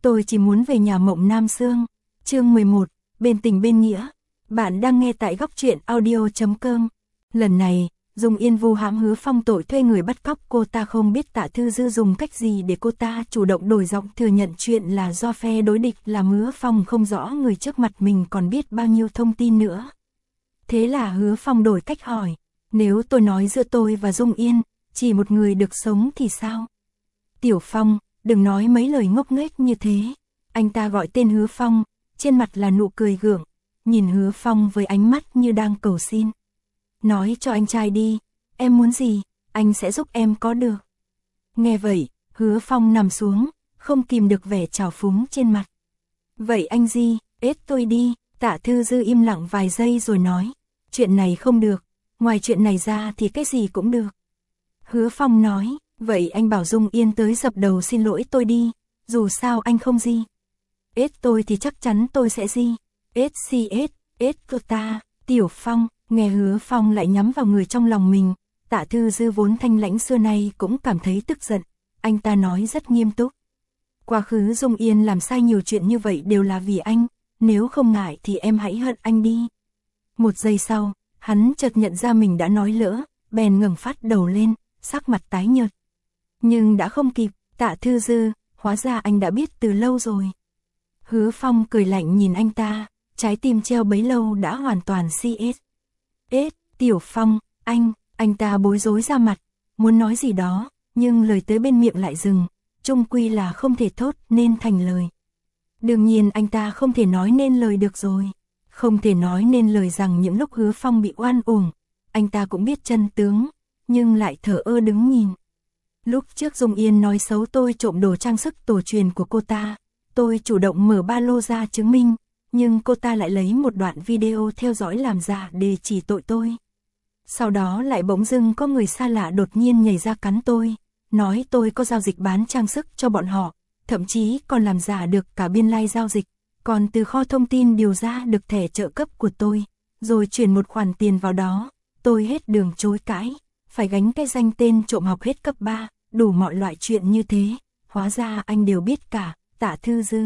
Tôi chỉ muốn về nhà Mộng Nam Xương. Chương 11, bên tình bên nghĩa. Bạn đang nghe tại góc truyện audio.com. Lần này, Dung Yên vu hãm Hứa Phong tội thuê người bắt cóc cô ta, không biết Tạ Thư Dư dùng cách gì để cô ta chủ động đổi giọng thừa nhận chuyện là do phe đối địch làm Hứa Phong không rõ người trước mặt mình còn biết bao nhiêu thông tin nữa. Thế là Hứa Phong đổi cách hỏi, nếu tôi nói giữa tôi và Dung Yên, chỉ một người được sống thì sao? Tiểu Phong, đừng nói mấy lời ngốc nghếch như thế. Anh ta gọi tên Hứa Phong, trên mặt là nụ cười gượng, nhìn Hứa Phong với ánh mắt như đang cầu xin. Nói cho anh trai đi, em muốn gì, anh sẽ giúp em có được. Nghe vậy, Hứa Phong nằm xuống, không kìm được vẻ trào phúng trên mặt. Vậy anh gì, ết tôi đi. Tạ Thư Dư im lặng vài giây rồi nói, chuyện này không được, ngoài chuyện này ra thì cái gì cũng được. Hứa Phong nói, vậy anh bảo Dung Yên tới dập đầu xin lỗi tôi đi, dù sao anh không gì. Ết tôi thì chắc chắn tôi sẽ gì. Ết si ết cô ta. Tiểu Phong, nghe Hứa Phong lại nhắm vào người trong lòng mình, Tạ Thư Dư vốn thanh lãnh xưa nay cũng cảm thấy tức giận. Anh ta nói rất nghiêm túc. Quá khứ Dung Yên làm sai nhiều chuyện như vậy đều là vì anh, nếu không ngại thì em hãy hận anh đi. Một giây sau, hắn chợt nhận ra mình đã nói lỡ, bèn ngẩng phát đầu lên, sắc mặt tái nhợt. Nhưng đã không kịp, Tạ Thư Dư, hóa ra anh đã biết từ lâu rồi. Hứa Phong cười lạnh nhìn anh ta, trái tim treo bấy lâu đã hoàn toàn si ết. Tiểu Phong, anh ta bối rối ra mặt, muốn nói gì đó, nhưng lời tới bên miệng lại dừng, chung quy là không thể thốt nên thành lời. Đương nhiên anh ta không thể nói nên lời được rồi, không thể nói nên lời rằng những lúc Hứa Phong bị oan uổng, anh ta cũng biết chân tướng, nhưng lại thờ ơ đứng nhìn. Lúc trước Dung Yên nói xấu tôi trộm đồ trang sức tổ truyền của cô ta, tôi chủ động mở ba lô ra chứng minh, nhưng cô ta lại lấy một đoạn video theo dõi làm giả để chỉ tội tôi. Sau đó lại bỗng dưng có người xa lạ đột nhiên nhảy ra cắn tôi, nói tôi có giao dịch bán trang sức cho bọn họ, thậm chí còn làm giả được cả biên lai giao dịch, còn từ kho thông tin điều ra được thẻ trợ cấp của tôi, rồi chuyển một khoản tiền vào đó. Tôi hết đường chối cãi, phải gánh cái danh tên trộm học hết cấp 3, đủ mọi loại chuyện như thế, hóa ra anh đều biết cả. Tạ Thư Dư.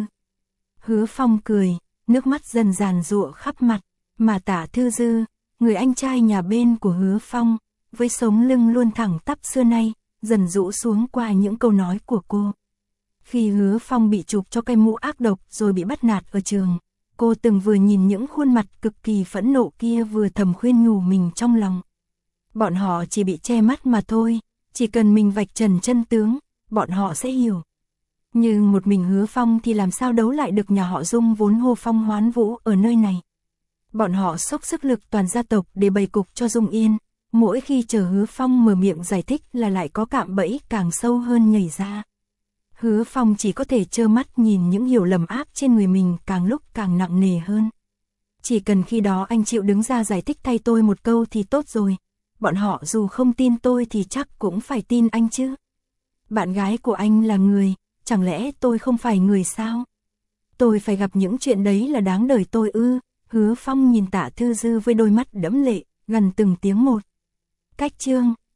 Hứa Phong cười, nước mắt dần giàn giụa khắp mặt, mà Tạ Thư Dư, người anh trai nhà bên của Hứa Phong, với sống lưng luôn thẳng tắp xưa nay, dần rũ xuống qua những câu nói của cô. Khi Hứa Phong bị chụp cho cái mũ ác độc rồi bị bắt nạt ở trường, cô từng vừa nhìn những khuôn mặt cực kỳ phẫn nộ kia vừa thầm khuyên nhủ mình trong lòng. Bọn họ chỉ bị che mắt mà thôi, chỉ cần mình vạch trần chân tướng, bọn họ sẽ hiểu. Nhưng một mình Hứa Phong thì làm sao đấu lại được nhà họ Dung vốn hô phong hoán vũ ở nơi này. Bọn họ xốc sức lực toàn gia tộc để bày cục cho Dung Yên, mỗi khi chờ Hứa Phong mở miệng giải thích là lại có cạm bẫy càng sâu hơn nhảy ra. Hứa Phong chỉ có thể trơ mắt nhìn những hiểu lầm áp trên người mình càng lúc càng nặng nề hơn. Chỉ cần khi đó anh chịu đứng ra giải thích thay tôi một câu thì tốt rồi, bọn họ dù không tin tôi thì chắc cũng phải tin anh chứ. Bạn gái của anh là người, chẳng lẽ tôi không phải người sao? Tôi phải gặp những chuyện đấy là đáng đời tôi ư? Hứa Phong nhìn Tạ Thư Dư với đôi mắt đẫm lệ, gần từng tiếng một. Cách chương